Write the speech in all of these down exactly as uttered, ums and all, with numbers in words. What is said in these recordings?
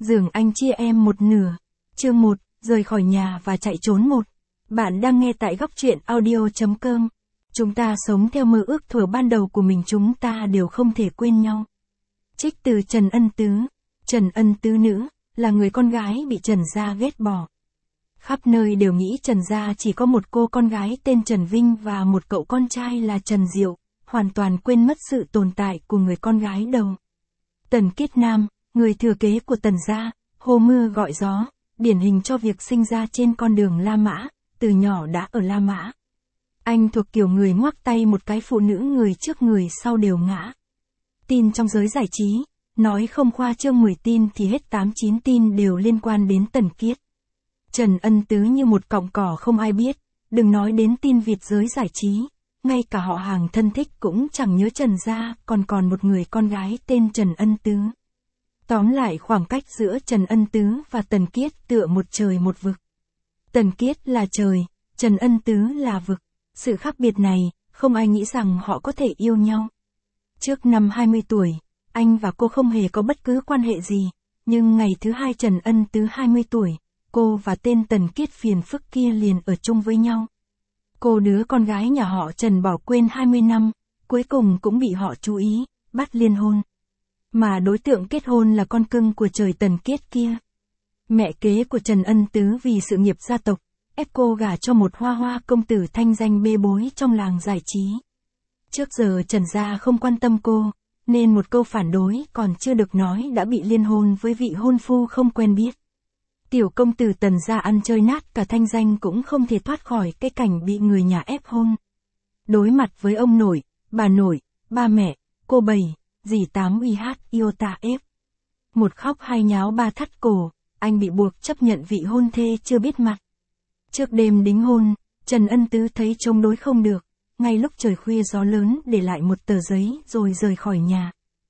Giường anh chia em một nửa. Chương một, rời khỏi nhà và chạy trốn một. Bạn đang nghe tại góc truyện audio chấm com. Chúng ta sống theo mơ ước thuở ban đầu của mình, chúng ta đều không thể quên nhau. Trích từ Trần Ân Tứ. Trần Ân Tứ nữ, là người con gái bị Trần gia ghét bỏ. Khắp nơi đều nghĩ Trần gia chỉ có một cô con gái tên Trần Vinh và một cậu con trai là Trần Diệu, hoàn toàn quên mất sự tồn tại của người con gái đầu. Tần Kiết Nam, người thừa kế của Tần gia, hô mưa gọi gió, điển hình cho việc sinh ra trên con đường La Mã, từ nhỏ đã ở La Mã. Anh thuộc kiểu người ngoắc tay một cái phụ nữ người trước người sau đều ngã. Tin trong giới giải trí, nói không khoa trương mười tin thì hết tám chín tin đều liên quan đến Tần Kiết. Trần Ân Tứ như một cọng cỏ không ai biết, đừng nói đến tin vịt giới giải trí, ngay cả họ hàng thân thích cũng chẳng nhớ Trần gia còn còn một người con gái tên Trần Ân Tứ. Tóm lại khoảng cách giữa Trần Ân Tứ và Tần Kiết tựa một trời một vực. Tần Kiết là trời, Trần Ân Tứ là vực. Sự khác biệt này, không ai nghĩ rằng họ có thể yêu nhau. Trước năm hai mươi tuổi, anh và cô không hề có bất cứ quan hệ gì, nhưng ngày thứ hai Trần Ân Tứ hai mươi tuổi, cô và tên Tần Kiết phiền phức kia liền ở chung với nhau. Cô đứa con gái nhà họ Trần bỏ quên hai mươi năm, cuối cùng cũng bị họ chú ý, bắt liên hôn. Mà đối tượng kết hôn là con cưng của trời Tần Kiết kia. Mẹ kế của Trần Ân Tứ vì sự nghiệp gia tộc, ép cô gả cho một hoa hoa công tử thanh danh bê bối trong làng giải trí. Trước giờ Trần gia không quan tâm cô, nên một câu phản đối còn chưa được nói đã bị liên hôn với vị hôn phu không quen biết. Tiểu công tử Tần gia ăn chơi nát cả thanh danh cũng không thể thoát khỏi cái cảnh bị người nhà ép hôn. Đối mặt với ông nội, bà nội, ba mẹ, cô bảy, dì tám uy hát iota ép. Một khóc hai nháo ba thắt cổ, anh bị buộc chấp nhận vị hôn thê chưa biết mặt. Trước đêm đính hôn, Trần Ân Tứ thấy chống đối không được, ngay lúc trời khuya gió lớn để lại một tờ giấy rồi rời khỏi nhà.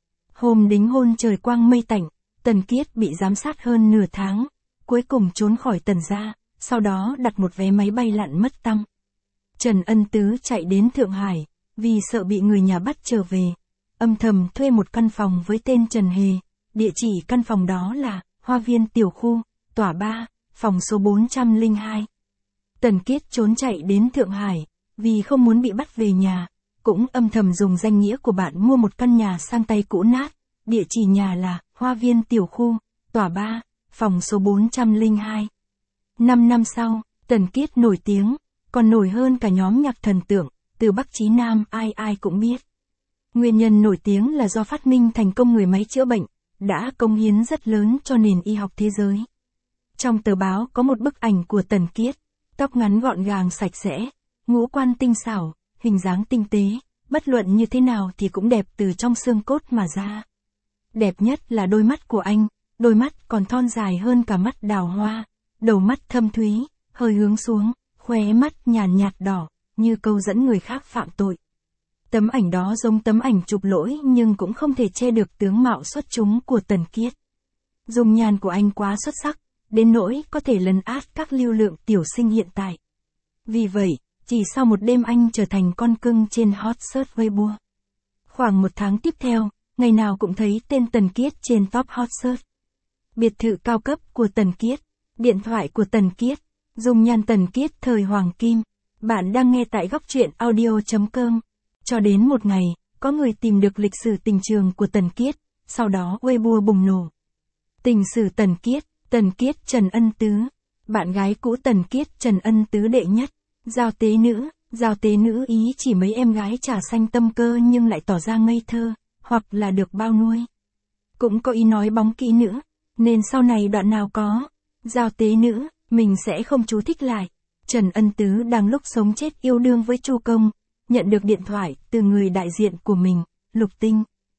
Hôm đính hôn trời quang mây tạnh, Tần Kiết bị giám sát hơn nửa tháng, cuối cùng trốn khỏi Tần gia, sau đó đặt một vé máy bay lặn mất tăm. Trần Ân Tứ chạy đến Thượng Hải, vì sợ bị người nhà bắt trở về, âm thầm thuê một căn phòng với tên Trần Hề, địa chỉ căn phòng đó là Hoa Viên Tiểu Khu, tòa ba, phòng số bốn trăm lẻ hai. Tần Kiết trốn chạy đến Thượng Hải, vì không muốn bị bắt về nhà, cũng âm thầm dùng danh nghĩa của bạn mua một căn nhà sang tay cũ nát, địa chỉ nhà là Hoa Viên Tiểu Khu, tòa ba, phòng số bốn trăm lẻ hai. Năm năm sau, Tần Kiết nổi tiếng, còn nổi hơn cả nhóm nhạc thần tượng, từ Bắc chí Nam ai ai cũng biết. Nguyên nhân nổi tiếng là do phát minh thành công người máy chữa bệnh, đã cống hiến rất lớn cho nền y học thế giới. Trong tờ báo có một bức ảnh của Tần Kiết, tóc ngắn gọn gàng sạch sẽ, ngũ quan tinh xảo, hình dáng tinh tế, bất luận như thế nào thì cũng đẹp từ trong xương cốt mà ra. Đẹp nhất là đôi mắt của anh, đôi mắt còn thon dài hơn cả mắt đào hoa, đầu mắt thâm thúy, hơi hướng xuống, khóe mắt nhàn nhạt đỏ, như câu dẫn người khác phạm tội. Tấm ảnh đó giống tấm ảnh chụp lỗi nhưng cũng không thể che được tướng mạo xuất chúng của Tần Kiết. Dung nhan của anh quá xuất sắc, đến nỗi có thể lấn át các lưu lượng tiểu sinh hiện tại. Vì vậy, chỉ sau một đêm anh trở thành con cưng trên hot search Weibo. Khoảng một tháng tiếp theo, ngày nào cũng thấy tên Tần Kiết trên top hot search. Biệt thự cao cấp của Tần Kiết, điện thoại của Tần Kiết, dung nhan Tần Kiết thời hoàng kim. Bạn đang nghe tại góc truyện audio chấm com. Cho đến một ngày, có người tìm được lịch sử tình trường của Tần Kiết, sau đó Weibo bùng nổ. Tình sử Tần Kiết, Tần Kiết Trần Ân Tứ, bạn gái cũ Tần Kiết Trần Ân Tứ đệ nhất, giao tế nữ, giao tế nữ ý chỉ mấy em gái trà xanh tâm cơ nhưng lại tỏ ra ngây thơ, hoặc là được bao nuôi. Cũng có ý nói bóng kỹ nữ, nên sau này đoạn nào có giao tế nữ, mình sẽ không chú thích lại. Trần Ân Tứ đang lúc sống chết yêu đương với Chu Công, nhận được điện thoại từ người đại diện của mình, Lục Tinh.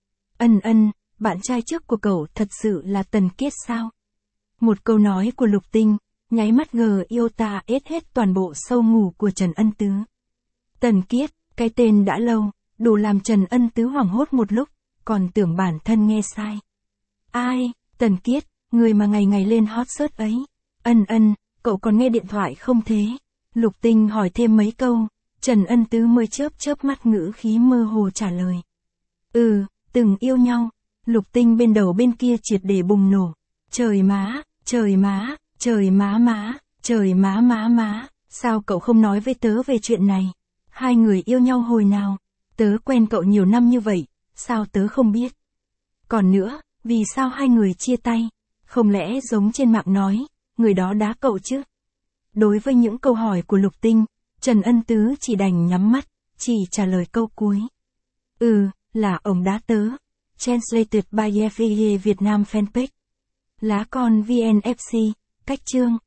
Ân ân, bạn trai trước của cậu thật sự là Tần Kiết sao? Một câu nói của Lục Tinh, nháy mắt gờ yêu ta ết hết toàn bộ sâu ngủ của Trần Ân Tứ. Tần Kiết, cái tên đã lâu, đủ làm Trần Ân Tứ hoảng hốt một lúc, còn tưởng bản thân nghe sai. Ai, Tần Kiết, người mà ngày ngày lên hot search ấy. Ân ân, cậu còn nghe điện thoại không thế? Lục Tinh hỏi thêm mấy câu, Trần Ân Tứ mới chớp chớp mắt ngữ khí mơ hồ trả lời. Ừ, từng yêu nhau. Lục Tinh bên đầu bên kia triệt để bùng nổ. Trời má, trời má, trời má má, trời má má má, sao cậu không nói với tớ về chuyện này? Hai người yêu nhau hồi nào? Tớ quen cậu nhiều năm như vậy, sao tớ không biết? Còn nữa, vì sao hai người chia tay? Không lẽ giống trên mạng nói, người đó đá cậu chứ? Đối với những câu hỏi của Lục Tinh, Trần Ân Tứ chỉ đành nhắm mắt, chỉ trả lời câu cuối. Ừ, là ông đá tớ. Translated by F I E Việt Nam Fanpage. Lá con vê en ép xê, cách chương.